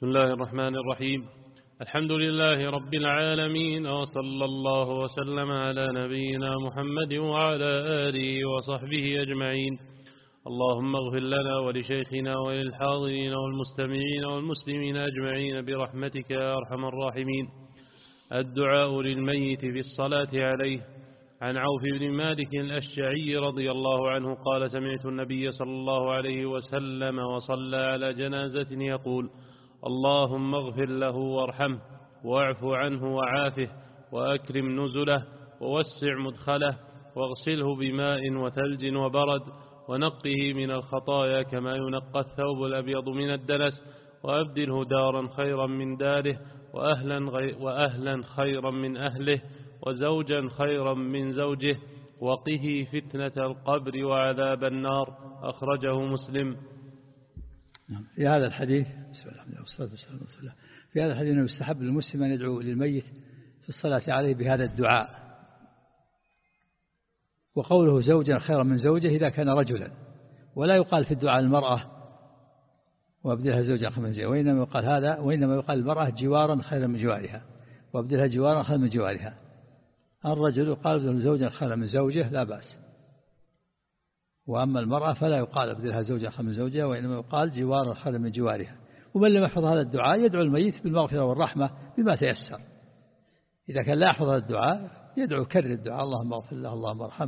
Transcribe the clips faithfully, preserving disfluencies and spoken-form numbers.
بسم الله الرحمن الرحيم. الحمد لله رب العالمين، وصلى الله وسلم على نبينا محمد وعلى آله وصحبه أجمعين. اللهم اغفر لنا ولشيخنا وللحاضرين والمستمعين والمسلمين أجمعين برحمتك يا أرحم الراحمين. الدعاء للميت في الصلاة عليه. عن عوف بن مالك الأشجعي رضي الله عنه قال: سمعت النبي صلى الله عليه وسلم وصلى على جنازة يقول: اللهم اغفر له وارحمه واعف عنه وعافه وأكرم نزله ووسع مدخله واغسله بماء وثلج وبرد ونقه من الخطايا كما ينقى الثوب الأبيض من الدنس، وأبدله دارا خيرا من داره وأهلا, غي وأهلا خيرا من أهله وزوجا خيرا من زوجه، وقه فتنة القبر وعذاب النار. أخرجه مسلم. في هذا الحديث بسم الله والصلاة والسلام على رسول الله. في هذا الحديث أنه يستحب للمسلم أن يدعو للميت في الصلاة عليه بهذا الدعاء. وقوله زوجا خيرا من زوجه إذا كان رجلا، ولا يقال في الدعاء المرأة وابدلها زوجا خيرا من زوجها، وإنما يقال هذا وإنما يقال المرأة جوارا خيرا من جوارها وابدلها جوارا خيرا من جوارها. الرجل يقال زوجا خيرا من زوجه لا بأس، وأما المرأة فلا يقال ابدلها زوجا خيرا من زوجها، وإنما يقال جوارا خيرا من جوارها. ومن لم يحفظ هذا الدعاء يدعو الميت بالمغفرة والرحمة بما تيسر. إذا كان لا يحفظ هذا الدعاء يدعو كرر الدعاء: اللهم اغفر له اللهم ارحمه.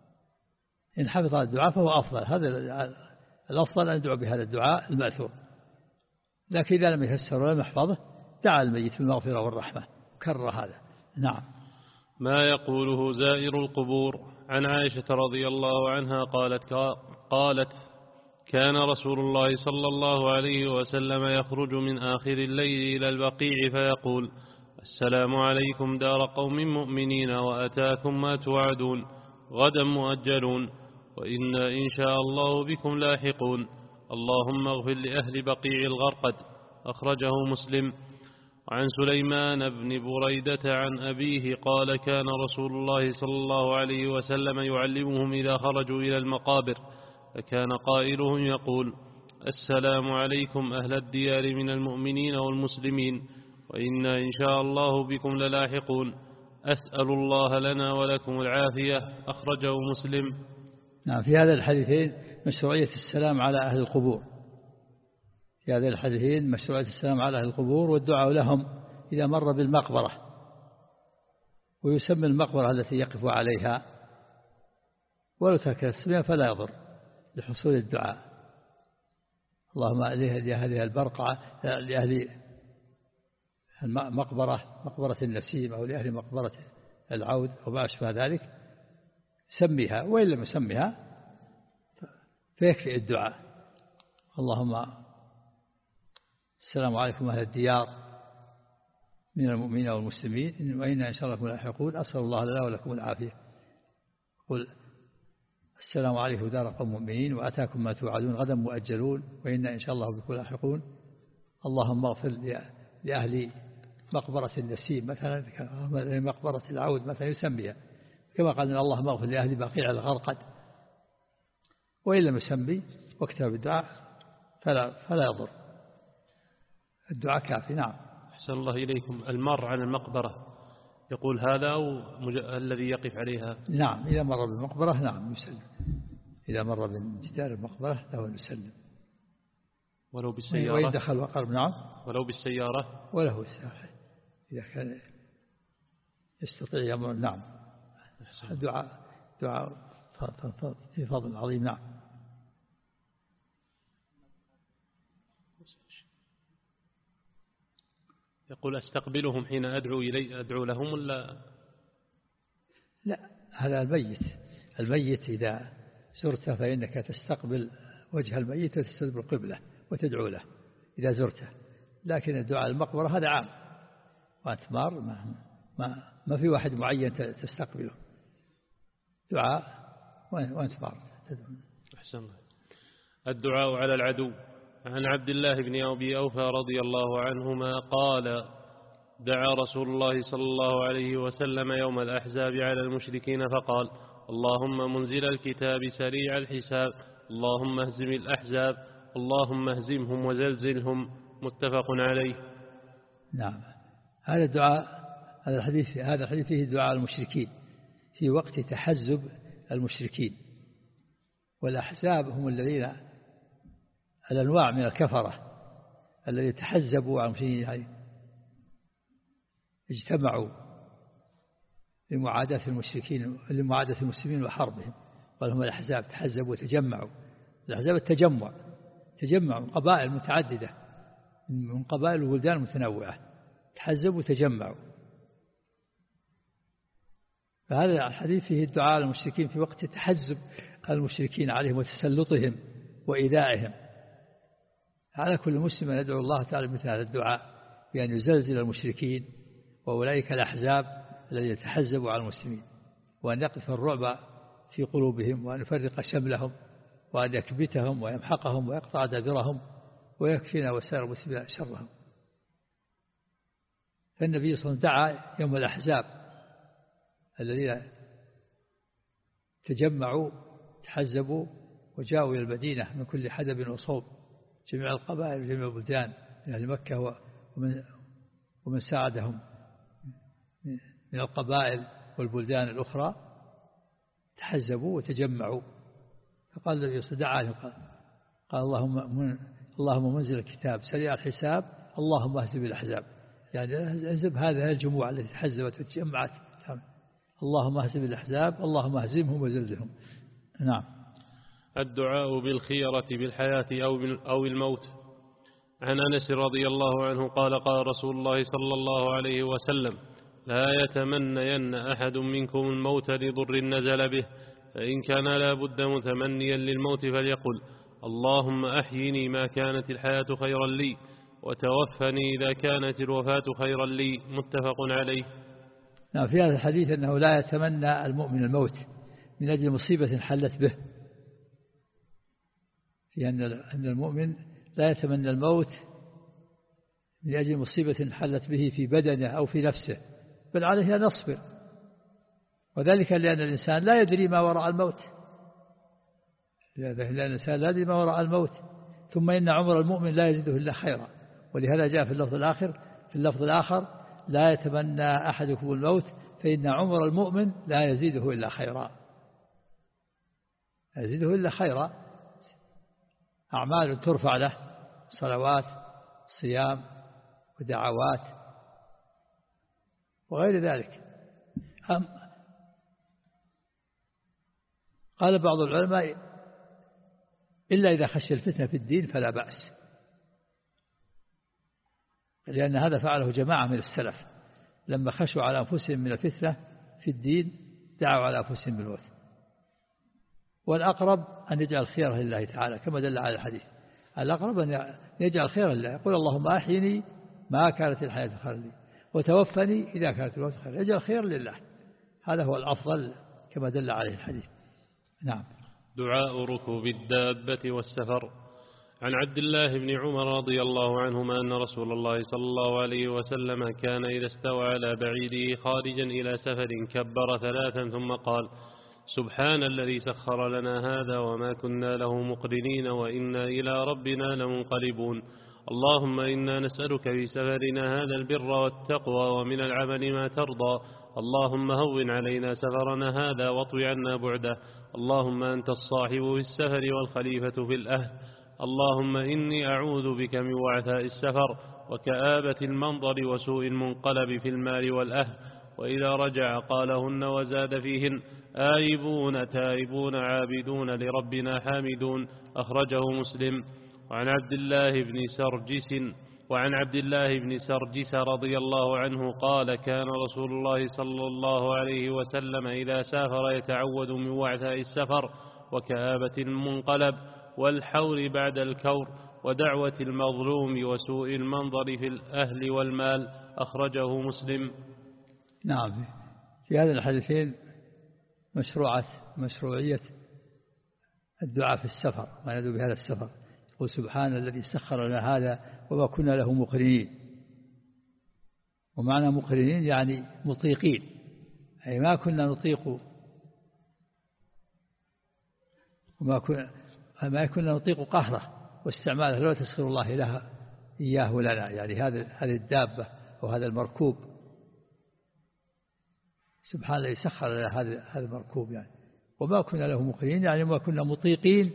إن حفظ هذا الدعاء فهو أفضل. هذا الأفضل أن يدعو بهذا الدعاء المأثور. لكن إذا لم يتيسر ولم يحفظه دعا الميت بالمغفرة والرحمة كرر هذا. نعم. ما يقوله زائر القبور. عن عائشة رضي الله عنها قالت قالت كان رسول الله صلى الله عليه وسلم يخرج من آخر الليل إلى البقيع فيقول: السلام عليكم دار قوم مؤمنين وأتاكم ما توعدون، غدا مؤجلون، وإنا إن شاء الله بكم لاحقون، اللهم اغفر لأهل بقيع الغرقد. أخرجه مسلم. عن سليمان بن بريدة عن أبيه قال: كان رسول الله صلى الله عليه وسلم يعلمهم إذا خرجوا إلى المقابر، فكان قائلهم يقول: السلام عليكم أهل الديار من المؤمنين والمسلمين، وإنا إن شاء الله بكم للاحقون، أسأل الله لنا ولكم العافية. أخرجه مسلم. نعم. في هذا الحديثين مشروعية السلام على أهل القبور. في هذا الحديثين مشروعية السلام على أهل القبور والدعاء لهم إذا مر بالمقبرة، ويسمى المقبرة التي يقف عليها، ولو ترك التسمية فلا يضر لحصول الدعاء. اللهم لأهل البرقعة، لأهل المقبرة مقبرة النسيم أو لأهل مقبرة العود أو ما أشبه ذلك سميها، وإن لم يسميها فيكفي الدعاء: اللهم السلام عليكم أهل الديار من المؤمنين والمسلمين، وإنا إن شاء الله بكم لاحقون، أسأل الله لنا ولكم العافية. قل: السلام عليكم دار قوم مؤمنين وأتاكم ما توعدون، غدا مؤجلون، وإنا إن شاء الله بكم لاحقون، اللهم اغفر لأهل مقبرة النسيم مثلا، مقبرة العود مثلا يسميها، كما قال إن اللهم اغفر لأهل بقيع الغرقد. وإن لم يسمي واكتب بالدعاء فلا, فلا يضر، الدعاء كافي. نعم. أحسن الله إليكم. المر على المقبرة يقول هذا أو الذي يقف عليها؟ نعم. إذا مر بالمقبرة نعم يسلم. إذا مر من جدار المقبرة له يسلم. ولو بالسيارة؟ وإن دخل وقرب. نعم. ولو بالسيارة؟ وله السيارة إذا كان يستطيع يمر. نعم. الدعاء دعاء في فضل عظيم. نعم. يقول: أستقبلهم حين أدعو إلي أدعو لهم ولا لا؟ هذا الميت. الميت إذا زرته فإنك تستقبل وجه الميت وتستقبل القبلة وتدعو له إذا زرته. لكن الدعاء المقبرة هذا عام، وأنت مار ما, ما, ما في واحد معين تستقبله، دعاء وأنت مار تدعو. أحسن الله. الدعاء على العدو. عن عبد الله بن أبي أوفى رضي الله عنهما قال: دعا رسول الله صلى الله عليه وسلم يوم الأحزاب على المشركين فقال: اللهم منزل الكتاب سريع الحساب، اللهم اهزم الأحزاب، اللهم اهزمهم وزلزلهم، متفق عليه. نعم. هذا الدعاء هذا الحديث هذا الحديث فيه دعاء المشركين في وقت تحزب المشركين، والأحزاب هم الذين الأنواع من الكفرة الذين تحزبوا عن المشركين، اجتمعوا لمعاداة المشركين لمعاداة المسلمين وحربهم، قال هم الأحزاب تحزبوا وتجمعوا. الأحزاب التجمع تجمع من قبائل متعددة من قبائل وبلدان متنوعة، تحزبوا وتجمعوا. فهذا الحديث فيه الدعاء للمشركين في وقت تحزب المشركين عليهم وتسلطهم وإيذائهم. على كل مسلم أن يدعو الله تعالى مثل هذا الدعاء بأن يزلزل المشركين وأولئك الأحزاب الذين يتحزبوا على المسلمين، وأن يقذف الرعب في قلوبهم، وأن يفرق شملهم، وأن يكبتهم ويمحقهم ويقطع دابرهم ويكفينا وسائر المسلمين شرهم. فالنبي صلى الله عليه وسلم دعا يوم الأحزاب الذين تجمعوا تحزبوا وجاءوا إلى المدينة من كل حدب وصوب، جميع القبائل وجميع البلدان من أهل مكة ومن, ومن ساعدهم من القبائل والبلدان الأخرى، تحزبوا وتجمعوا. فقال النبي صلى الله عليه وسلم قال, قال اللهم, من اللهم منزل الكتاب سريع الحساب اللهم اهزم الأحزاب، يعني اهزم هذه الجموع التي تحزبت وتجمعت، اللهم اهزم الأحزاب اللهم اهزمهم وزلزلهم. نعم. الدعاء بالخيرة بالحياة أو أو الموت. عن أنس رضي الله عنه قال قال رسول الله صلى الله عليه وسلم لا يتمنين أحد منكم الموت لضر نزل به، فإن كان لا بد متمنيا للموت فليقل اللهم أحيني ما كانت الحياة خيرا لي، وتوفني إذا كانت الوفاة خيرا لي. متفق عليه. نعم. في هذا الحديث أنه لا يتمنى المؤمن الموت من أجل مصيبة حلت به، في أن المؤمن لا يتمنى الموت من أجل مصيبة حلت به في بدنه أو في نفسه، بل عليه أن يصبر، وذلك لأن الإنسان لا يدري ما وراء الموت، لأن الإنسان لا يدري ما وراء الموت. ثم إن عمر المؤمن لا يزيده إلا خيرا، ولهذا جاء في اللفظ الآخر في اللفظ الآخر لا يتمنى أحدكم الموت فإن عمر المؤمن لا يزيده إلا خيرا، لا يزيده إلا خيرا. أعمال ترفع له، صلوات صيام ودعوات وغير ذلك. قال بعض العلماء إلا إذا خشي الفتنة في الدين فلا بأس، لأن هذا فعله جماعة من السلف لما خشوا على أنفسهم من الفتنة في الدين دعوا على أنفسهم بالموت. والأقرب أن يجعل خيره لله تعالى كما دل على الحديث، الأقرب أن يجعل خيره لله، يقول اللهم أحيني ما كانت الحياة خيرا لي وتوفني إذا كانت الوفاة خيرا، يجعل خير لله، هذا هو الأفضل كما دل عليه الحديث. نعم. دعاء ركوب الدابة والسفر. عن عبد الله بن عمر رضي الله عنهما أن رسول الله صلى الله عليه وسلم كان إذا استوى على بعيده خارجا إلى سفر كبر ثلاثا ثم قال سبحان الذي سخر لنا هذا وما كنا له مقرنين وإنا إلى ربنا لمنقلبون. اللهم إنا نسألك في سفرنا هذا البر والتقوى ومن العمل ما ترضى. اللهم هون علينا سفرنا هذا واطوي عنا بعده. اللهم أنت الصاحب في السفر والخليفة في الأهل. اللهم إني أعوذ بك من وعثاء السفر وكآبة المنظر وسوء المنقلب في المال والأهل. وإذا رجع قالهن وزاد فيهن آيبون تائبون عابدون لربنا حامدون. أخرجه مسلم. وعن عبد الله بن سرجس وعن عبد الله بن سرجس رضي الله عنه قال كان رسول الله صلى الله عليه وسلم إذا سافر يتعوذ من وعثاء السفر وكآبة المنقلب والحور بعد الكور ودعوة المظلوم وسوء المنظر في الأهل والمال. أخرجه مسلم. نعم. في هذا الحديثين مشروعة مشروعية الدعاء في السفر، ما ندعو بهذا السفر، يقول سبحان الذي سخر لنا هذا وما كنا له مقرنين. ومعنى مقرنين يعني مطيقين، أي ما كنا نطيق وما كنا ما كنا نطيق قهره واستعماله، لو تسخر الله لها إياه لنا، يعني هذه هذه الدابة وهذا المركوب، سبحان الله يسخر لنا هذا هذا المركوب يعني. وما كنا له مقرنين، يعني ما كنا مطيقين،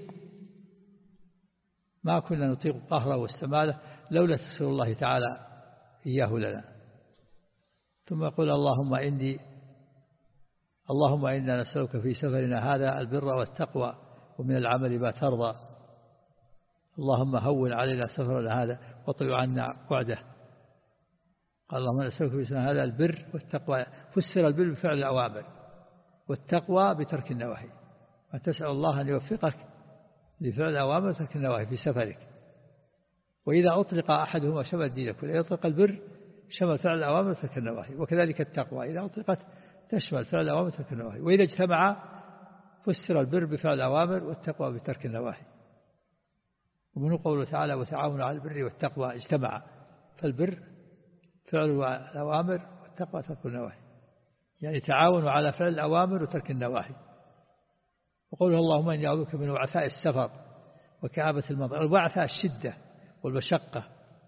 ما كنا نطيق قهره واستماله لولا تسخير الله تعالى إياه لنا. ثم يقول اللهم إني اللهم إنا نسألك في سفرنا هذا البر والتقوى ومن العمل ما ترضى، اللهم هون علينا سفرنا هذا واطوي عنا وعده. قال اللهم نسألك في سفرنا هذا البر والتقوى، فسر البر بفعل الأوامر والتقوى بترك النواهي، وتسأل الله أن يوفقك لفعل الأوامر وترك النواهي في سفرك. وإذا أطلق أحدهما شمل الدين كله، يطلق البر شمل فعل الأوامر وترك النواهي، وكذلك التقوى إذا أطلقت تشمل فعل الأوامر وترك النواهي. وإذا اجتمع فسر البر بفعل الأوامر والتقوى بترك النواهي. ومن قوله تعالى وتعاونوا على البر والتقوى، اجتمع، فالبر فعل الأوامر والتقوى ترك النواهي، يعني تعاونوا على فعل الأوامر وترك النواهي. وقوله اللهم إني أعوذ بك من وعثاء السفر وكآبة المنظر. الوعثاء الشدة والمشقة،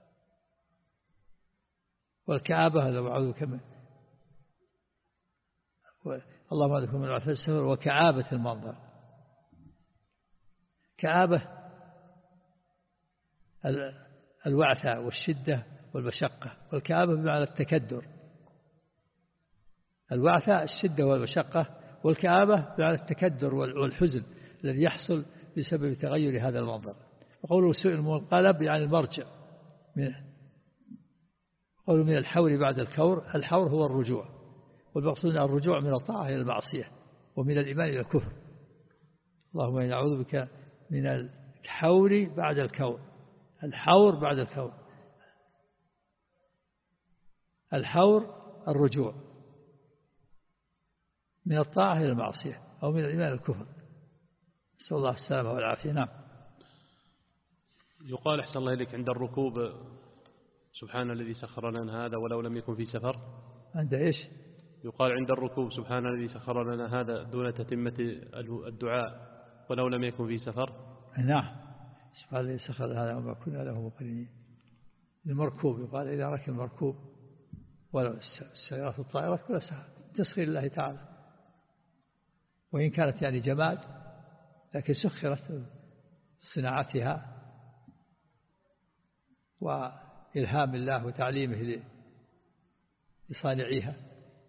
والكآبة هذا أعوذ بك من اللهم أعوذ بك من وعثاء السفر وكآبة المنظر. كآبة الوعثاء والشدة والمشقة، والكآبة بمعنى التكدر. الوعثاء الشدة والمشقة، والكآبة بمعنى التكدر والحزن الذي يحصل بسبب تغير هذا المنظر. وقوله سوء المنقلب يعني المرجع، من قوله من الحور بعد الكور. الحور هو الرجوع، والمقصود الرجوع من الطاعة إلى المعصية ومن الإيمان إلى الكفر. اللهم إني أعوذ بك من الحور بعد الكور. الحور بعد الكور، الحور الرجوع من الطاعة إلى المعصية أو من الإيمان إلى الكفر. نسأل الله السلامة والعافية. نعم. يقال أحسن الله إليك عند الركوب سبحان الذي سخر لنا هذا ولو لم يكن في سفر. عند إيش؟ يقال عند الركوب سبحان الذي سخر لنا هذا دون تتمة الدعاء ولو لم يكن في سفر. نعم، سبحان الذي سخر لنا هذا وما كنا له مقرنين. المركوب يقال إذا ركب المركوب، ولو السيارات الطائرات كلها تسخير الله تعالى، وإن كانت يعني جماد لكن سخرت صناعتها وإلهام الله وتعليمه لصانعيها.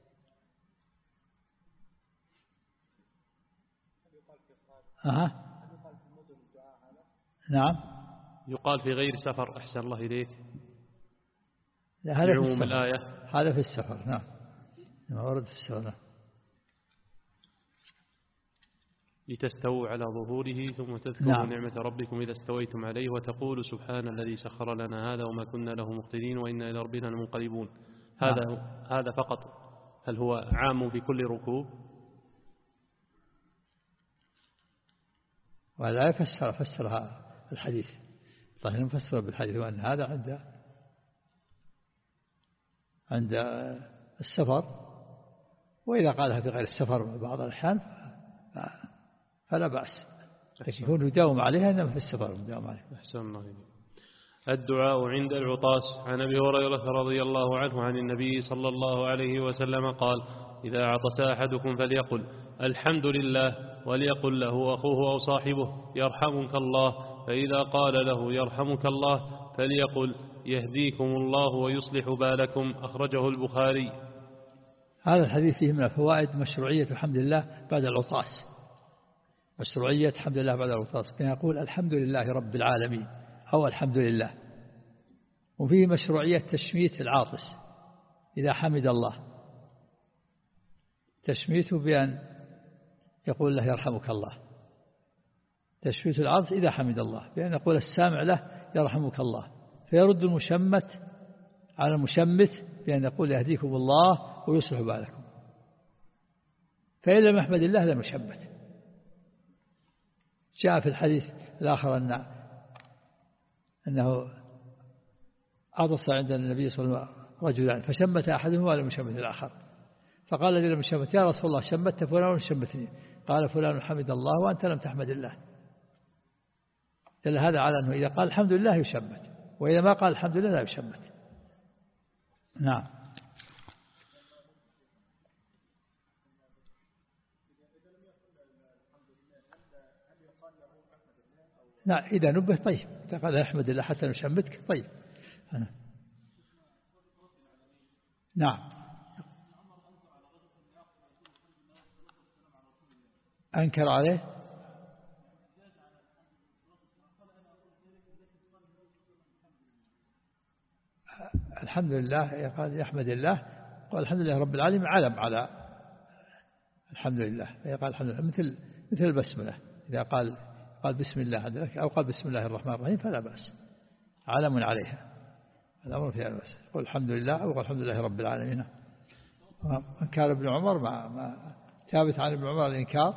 أها. نعم. يقال في غير سفر أحسن الله إليك. لا، هذا في السفر. الآية هذا في السفر. نعم، ما ورد في السفر. نعم. لتستووا على ظهوره ثم تذكروا نعم. نعمة ربكم إذا استويتم عليه وتقول سبحان الذي سخر لنا هذا وما كنا له مقتدين وإنا إلى ربنا لمنقلبون. هذا نعم. هذا فقط. هل هو عام في كل ركوب؟ ولا يفسر فسرها الحديث، طيب نفسر بالحديث وأن هذا عند عند السفر، وإذا قالها في غير السفر بعض الأحيان فلا بأس، لكن يكون يداوم عليها إنما في السفر يداوم عليها. أحسن الله. الدعاء عند العطاس. عن أبي هريرة رضي الله عنه عن النبي صلى الله عليه وسلم قال إذا عطس أحدكم فليقل الحمد لله، وليقل له أخوه أو صاحبه يرحمك الله، فإذا قال له يرحمك الله فليقل يهديكم الله ويصلح بالكم. أخرجه البخاري. هذا الحديث فيه من الفوائد مشروعية الحمد لله بعد العطاس، مشروعية الحمد لله بعد العطاس، كان يقول الحمد لله رب العالمين أو الحمد لله. وفيه مشروعية تشميت العاطس إذا حمد الله، تشميته بأن يقول له يرحمك الله. تشميت العاطس إذا حمد الله بأن يقول السامع له يرحمك الله، فيرد المشمت على المشمت بأن يقول يهديكم الله ويصلح بالكم. فإن لم يحمد الله لم يشمت. جاء في الحديث الآخر أن أنه عطس عند النبي صلى الله عليه وسلم رجلان فشمت أحدهما ولم يشمت الآخر، فقال الذي لم يشمت يا رسول الله شمت فلان وشمتني، قال فلان حمد الله وأنت لم تحمد الله. دل هذا على أنه إذا قال الحمد لله يشمت، وإذا ما قال الحمد لله لا يشمت. نعم. لا إذا نبه طيب، إذا قال أحمد الله حتى نشمتك طيب. أنا. نعم. أنكر عليه الحمد لله، قال يحمد الله، قال الحمد لله رب العالمين، علم على الحمد لله، فيقال الحمد لله مثل مثل البسملة، إذا قال قال بسم الله أو قال بسم الله الرحمن الرحيم فلا بأس، علم عليها، الأمر فيها بأس. قل الحمد لله أو قال الحمد لله رب العالمين. كان ابن عمر ما, ما ثابت عن ابن عمر الإنكار.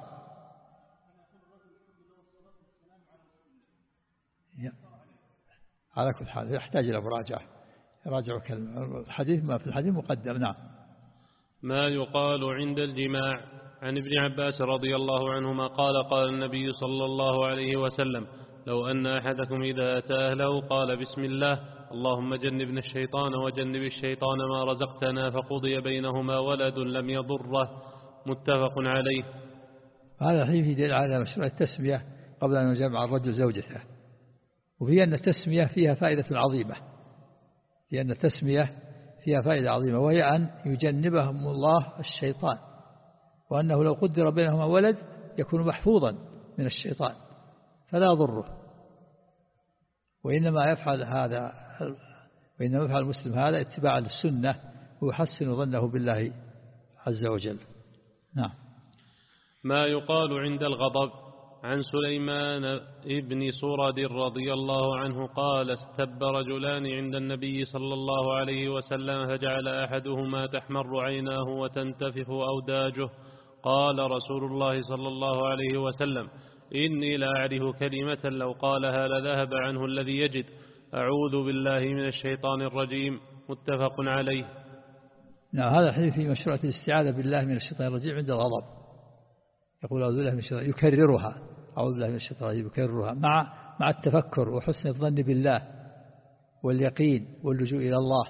على كل حال يحتاج إلى مراجعة، راجعوا كلمة الحديث، ما في الحديث مقدم. نعم. ما يقال عند الجماع. عن ابن عباس رضي الله عنهما قال قال النبي صلى الله عليه وسلم لو أن أحدكم إذا أتى أهله قال بسم الله اللهم جنبنا الشيطان وجنب الشيطان ما رزقتنا فقضي بينهما ولد لم يضره، متفق عليه. هذا الحديث يدل على مشروع التسمية قبل أن يجمع الرجل زوجته، وهي أن التسمية فيها فائدة عظيمة، هي أن التسمية فيها فائدة عظيمة، وهي أن يجنبهم الله الشيطان، وأنه لو قدر بينهما ولد يكون محفوظا من الشيطان فلا يضره. وإنما يفعل هذا وإنما يفعل المسلم هذا اتباعا للسنة ويحسن ظنه بالله عز وجل. نعم. ما يقال عند الغضب. عن سليمان ابن سرد رضي الله عنه قال استب رجلان عند النبي صلى الله عليه وسلم فجعل أحدهما تحمر عيناه وتنتفخ أوداجه، قال رسول الله صلى الله عليه وسلم إني لا أعرف كلمة لو قالها لذهب عنه الذي يجد، أعوذ بالله من الشيطان الرجيم، متفق عليه. نعم. هذا الحديث في مشروعة الاستعاذة بالله من الشيطان الرجيم عند الغضب، يقول أعوذ بالله من الشيطان، يكررها، أعوذ بالله من الشيطان الرجيم، يكررها مع مع التفكر وحسن الظن بالله واليقين واللجوء إلى الله.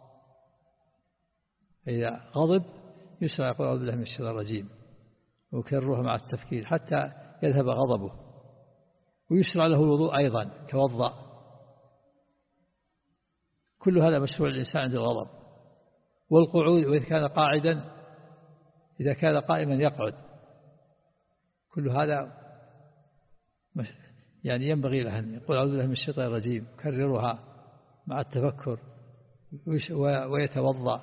إذا غضب يسرع يقول أعوذ بالله من الشيطان الرجيم ويكررها مع التفكير حتى يذهب غضبه، ويسرع له الوضوء أيضا توضأ. كل هذا مشروع الإنسان عند الغضب. والقعود، وإذا كان قاعدا إذا كان قائما يقعد، كل هذا يعني ينبغي له أن يقول أعوذ بالله من الشيطان الرجيم، كررها مع التفكر ويتوضأ.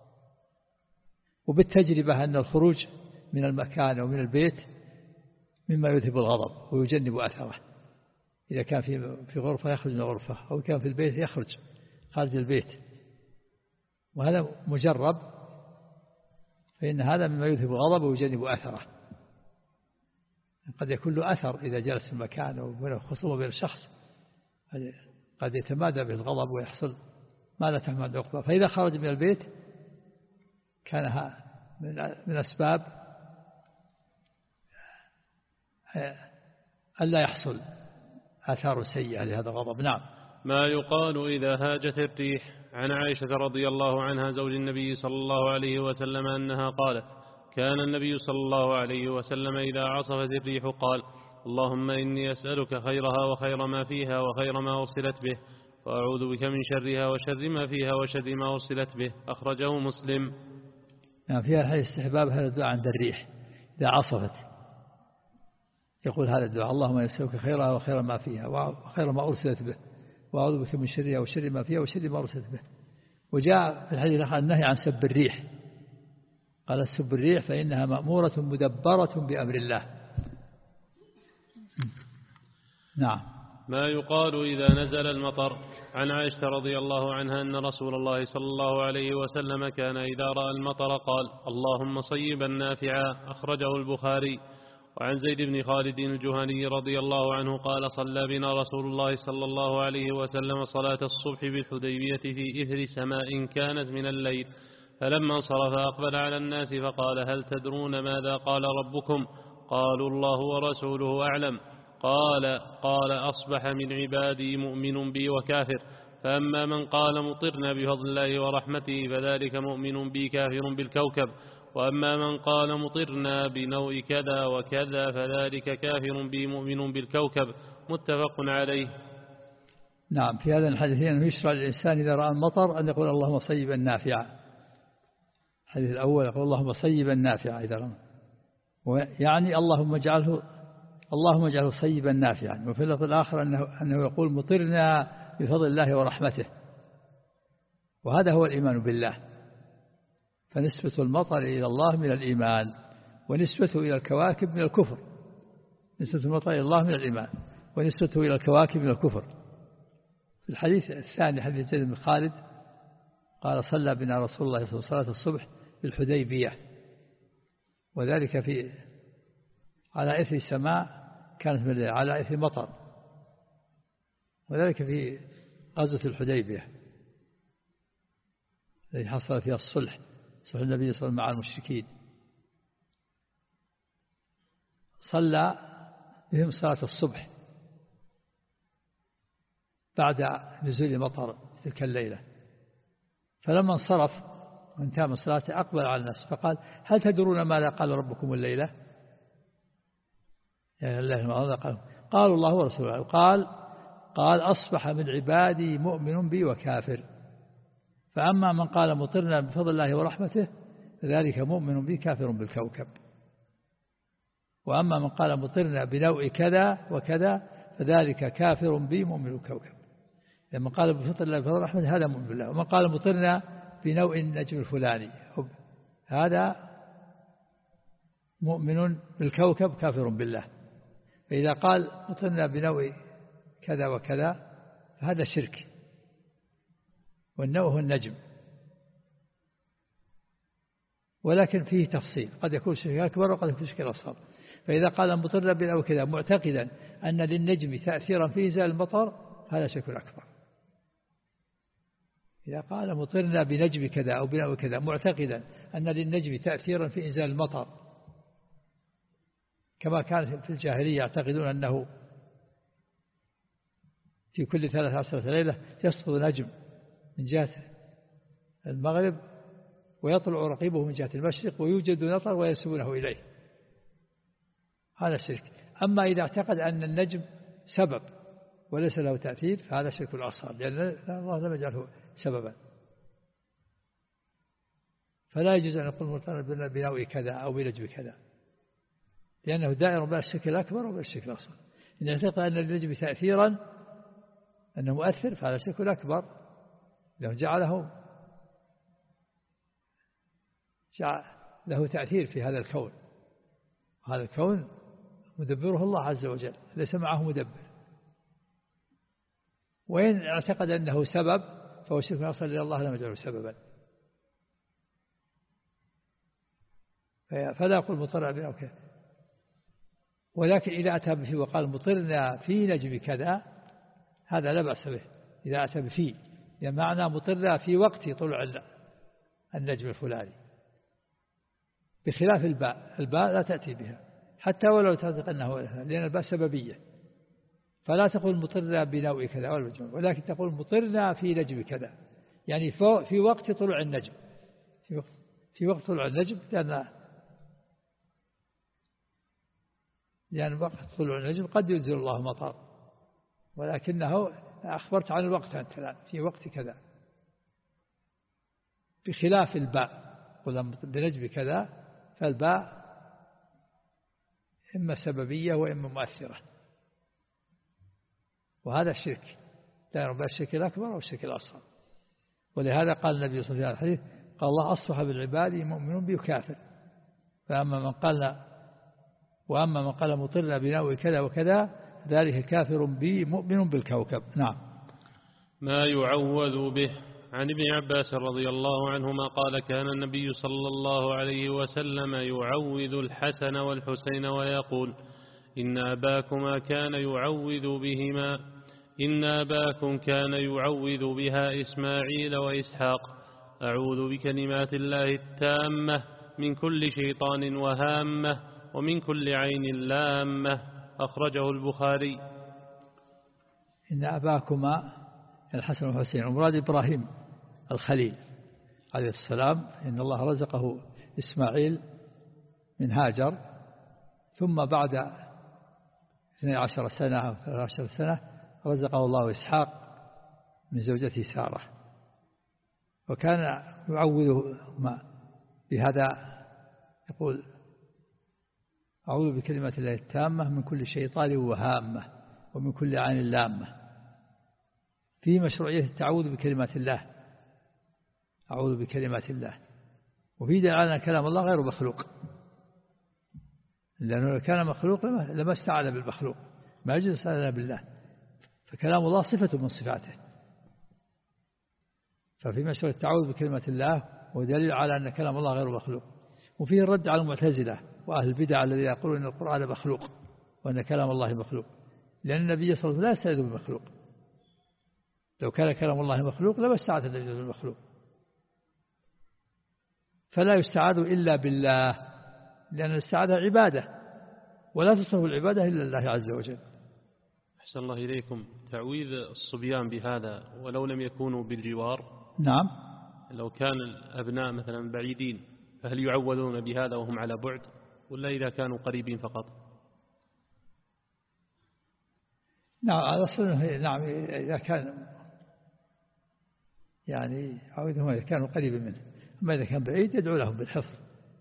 وبالتجربة أن الخروج من المكان أو من البيت مما يذهب الغضب ويجنب أثره. إذا كان في في غرفة يخرج من الغرفة، أو كان في البيت يخرج خارج البيت، وهذا مجرب، فإن هذا مما يذهب الغضب ويجنب أثره. قد يكون له أثر إذا جلس في المكان وبين خصومه بين الشخص، قد يتمادى به الغضب ويحصل ما لا تحمد عقبه. فإذا خرج من البيت كان من أسباب ألا يحصل آثار سيئة لهذا الغضب. نعم. ما يقال إذا هاجت الريح. عن عائشة رضي الله عنها زوج النبي صلى الله عليه وسلم أنها قالت كان النبي صلى الله عليه وسلم إذا عصفت الريح قال اللهم إني أسألك خيرها وخير ما فيها وخير ما أرسلت به، وأعوذ بك من شرها وشر ما فيها وشر ما أرسلت به، أخرجه مسلم. يعني فيها الحديث استحباب هذا الدعاء عند الريح إذا عصفت، يقول هذا الدعاء اللهم أسألك خيرها وخير ما فيها وخير ما أرسلت به، وأعوذ بك من شرها وشر ما فيها وشر ما أرسلت به. وجاء في الحديث الآخر النهي عن سب الريح، قال سب الريح فإنها مأمورة مدبرة بأمر الله. نعم. ما يقال إذا نزل المطر. عن عائشة رضي الله عنها أن رسول الله صلى الله عليه وسلم كان إذا رأى المطر قال اللهم صيبا نافعا، أخرجه البخاري. وعن زيد بن خالد الجهني رضي الله عنه قال صلى بنا رسول الله صلى الله عليه وسلم صلاة الصبح بالحديبية في إثر سماء كانت من الليل، فلما انصرف أقبل على الناس فقال هل تدرون ماذا قال ربكم؟ قالوا الله ورسوله أعلم. قال قال أصبح من عبادي مؤمن بي وكافر، فأما من قال مطرنا بفضل الله ورحمته فذلك مؤمن بي كافر بالكوكب، وأما من قال مطرنا بنوء كذا وكذا فذلك كافر بي مؤمن بالكوكب. متفق عليه. نعم. في هذا الحديث أنه يشرع للإنسان إذا رأى المطر أن يقول اللهم صيبا نافعا. الحديث الأول يقول اللهم صيبا نافعا إذا رأى، يعني اللهم اجعله اللهم اجعله صيبا نافعا. وفي اللفظ الآخر أنه, أنه يقول مطرنا بفضل الله ورحمته، وهذا هو الإيمان بالله. فنسبة المطر إلى الله من الإيمان، ونسبته إلى الكواكب من الكفر. نسبة المطر إلى الله من الإيمان، ونسبته إلى الكواكب من الكفر. في الحديث الثاني حديث زيد بن خالد قال صلى بنا رسول الله صلى الله عليه وسلم صلاة الصبح في الحديبية، وذلك في على إثر السماء كانت من على إثر مطر، وذلك في غزوة الحديبية الذي حصل فيها الصلح، صلح النبي صلى الله عليه وسلم مع المشركين. صلى بهم صلاة الصبح بعد نزول المطر تلك الليلة، فلما انصرف وانتهى من صلاته أقبل على الناس فقال هل تدرون ماذا قال ربكم الليلة؟ يا الله قال قالوا الله ورسوله. قال قال أصبح من عبادي مؤمن بي وكافر، فأما من قال مطرنا بفضل الله ورحمته فذلك مؤمن بي كافر بالكوكب، وأما من قال مطرنا بنوء كذا وكذا فذلك كافر بي مؤمن بالكوكب. لما قال بفضل الله بفضل رحمته هذا مؤمن بالله، ومن قال مطرنا بنوء النجم الفلاني هذا مؤمن بالكوكب كافر بالله. فإذا قال مطرنا بنوء كذا وكذا فهذا شرك، والنوء هو النجم، ولكن فيه تفصيل، قد يكون شرك أكبر وقد يكون شرك أصغر. فإذا قال مطرنا بنوء كذا معتقدا أن للنجم تأثيرا في إنزال المطر هذا شرك أكبر. إذا قال مطرنا بنجم كذا أو بنوء كذا معتقدا أن للنجم تأثيرا في إنزال المطر، كما كان في الجاهلية يعتقدون أنه في كل ثلاث عشرة ليلة يسقط نجم من جهة المغرب ويطلع رقيبه من جهة المشرق ويوجد نطر وينسبونه إليه، هذا شرك. أما إذا اعتقد أن النجم سبب وليس له تأثير فهذا شرك الأصغر، لأن الله لم يجعله سببا. فلا يجوز أن يقول مطرنا بنوء كذا أو بنجم كذا، لأنه دائر بين الشرك الأكبر وبين الشرك الأصغر. إن اعتقد أن للنجم تأثيرا أنه مؤثر فهذا شرك أكبر، لو جعله جعل له تأثير في هذا الكون، هذا الكون مدبره الله عز وجل ليس معه مدبر. وإن اعتقد أنه سبب فهو شرك أصغر لأن الله لم يجعله سببا. فلا يقول مطرنا بنوء كذا، ولكن إذا أتى به وقال مطرنا في نجم كذا هذا لا بأس به. إذا أتى به يعني معنى مطرنا في وقت طلوع النجم الفلاني، بخلاف الباء. الباء لا تأتي بها حتى ولو تعتقد أنه، لأن الباء سببية، فلا تقول مطرنا بنوء كذا ولكن تقول مطرنا في نجم كذا، يعني في وقت طلوع النجم، في وقت, في وقت طلوع النجم، لأن يعني وقت طلوع النجم قد ينزل الله مطر، ولكنه أخبرت عن الوقت أنت الآن في وقت كذا، بخلاف الباء ولما بنجم كذا فالباء إما سببية وإما مؤثرة، وهذا الشرك لا يربى الشرك الأكبر أو الشرك الأصغر. ولهذا قال النبي صلى الله عليه وسلم الحديث قال الله أصبح بالعباد مؤمن بي وكافر. فأما من قال وأما من قال مطرنا بنوء كذا وكذا ذلك كافر بي مؤمن بالكوكب. نعم. ما يعوذ به. عن ابن عباس رضي الله عنهما قال كان النبي صلى الله عليه وسلم يعوذ الحسن والحسين ويقول إن أباكما كان يعوذ بهما إن أباكم كان يعوذ بها إسماعيل وإسحاق أعوذ بكلمات الله التامة من كل شيطان وهامة ومن كل عين لامة. أخرجه البخاري. إن أباكما الحسن والحسين، ومراد إبراهيم الخليل عليه السلام، إن الله رزقه إسماعيل من هاجر، ثم بعد اثنتي عشرة سنة أو ثلاث عشرة سنة رزقه الله إسحاق من زوجته سارة. وكان يعوذ بهذا، يقول أعوذ بكلمات الله التامة من كل شيطان وهامة ومن كل عين لامة. في مشروعية التعوذ بكلمات الله، أعوذ بكلمات الله، وفي دليل على أن كلام الله غير مخلوق، لأنه لو كان مخلوق لما استعاذ بالمخلوق، ما يجوز استعاذ بالله، فكلام الله صفة من صفاته. ففي مشروع التعوذ بكلمات الله ودليل على أن كلام الله غير مخلوق. وفيه الرد على المعتزلة وأهل البدع الذين يقولون أن القرآن مخلوق وأن كلام الله مخلوق، لأن النبي صلى الله عليه وسلم لا يستعيذ بالمخلوق. لو كان كلام الله مخلوق لما استعاذ النبي بالمخلوق. فلا يستعاذ إلا بالله، لأن الاستعاذة عبادة ولا تصرف العبادة إلا الله عز وجل. أحسن الله إليكم. تعويذ الصبيان بهذا ولو لم يكونوا بالجوار؟ نعم. لو كان الأبناء مثلا بعيدين فهل يعوذون بهذا وهم على بعد، ولا إذا كانوا قريبين فقط؟ نعم أصلا نعم إذا كان يعني عوذهم إذا كانوا قريبين منه، أما إذا كان بعيد يدعو لهم بالحفظ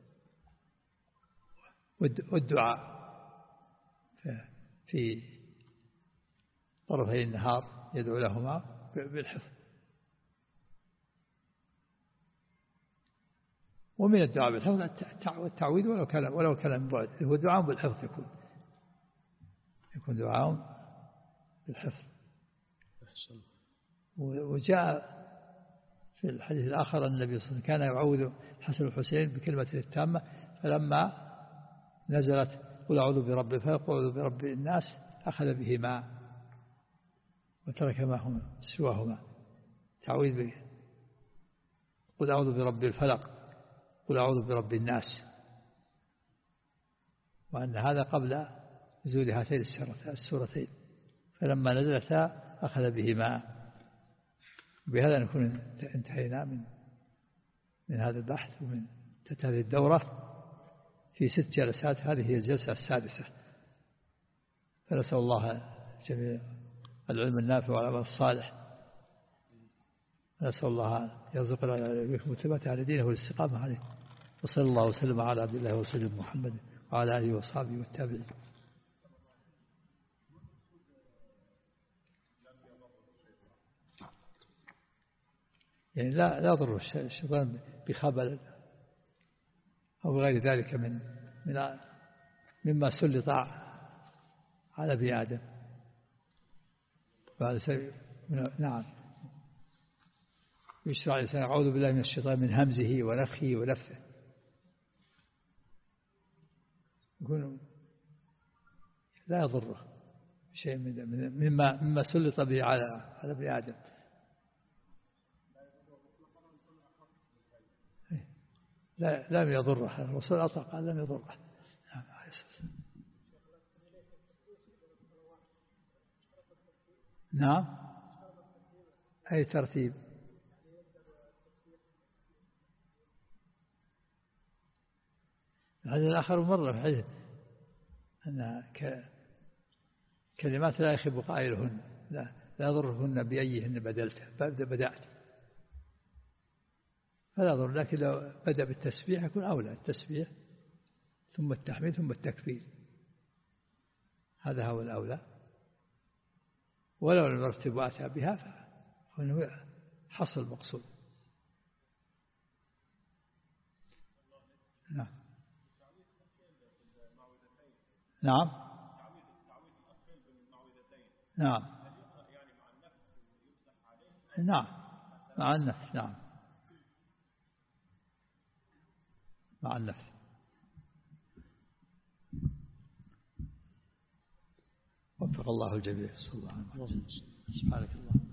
والدعاء في طرفي النهار، يدعو لهما بالحفظ. ومن الدعاء بالحفظ التعويذ ولو كان ولو كان من بعد، هو دعاء بالحفظ، يكون يكون دعاء بالحفظ. وجاء في الحديث الآخر أن النبي صلى الله عليه وسلم كان يعوذ الحسن والحسين بكلمة التامة، فلما نزلت قل أعوذ برب الفلق وأعوذ برب الناس أخذ بهما وترك ما هما سواهما. تعويذ به قل أعوذ برب الفلق قل أعوذ برب الناس، وأن هذا قبل نزول هاتين السورتين، فلما نزلتا أخذ بهما. بهذا نكون انتهينا من من هذا البحث ومن هذه الدورة في ست جلسات. هذه هي الجلسة السادسة. فنسأل الله جميع العلم النافع والعمل الصالح، نسأل الله يرزقنا بكم الثبات على دينه والاستقامة عليه. وصلى الله وسلم على عبد الله ورسوله محمد وعلى آله وصحبه والتابعين. يعني لا لا يضر الشيطان بخبل أو غير ذلك من من مما سلط على ابن آدم. نعم. يشرع الإنسان أعوذ بالله من الشيطان من همزه ونفخه ونفثه، يكون لا يضره شيء مما مما سلط به على على ابن آدم. لا لم يضره، الرسول أطلق قال لم يضره. نعم. أي ترتيب؟ الحديث الآخر مرة في حديث أن كلمات لا يخيب قائلهن، لا لا يضرهن بأيهن بدلت بدأت، فلا يضر. لكن لو بدأ بالتسبيح يكون أولى، التسبيح ثم التحميد ثم التكبير، هذا هو الأولى. ولو لم يرتب وأتى بها فإنه حصل المقصود. نعم. نعم. نعم. نعم مع النفس. نعم مع النفس. وفق الله الجميع. صلى الله عليه وسلم. سبحانك اللهم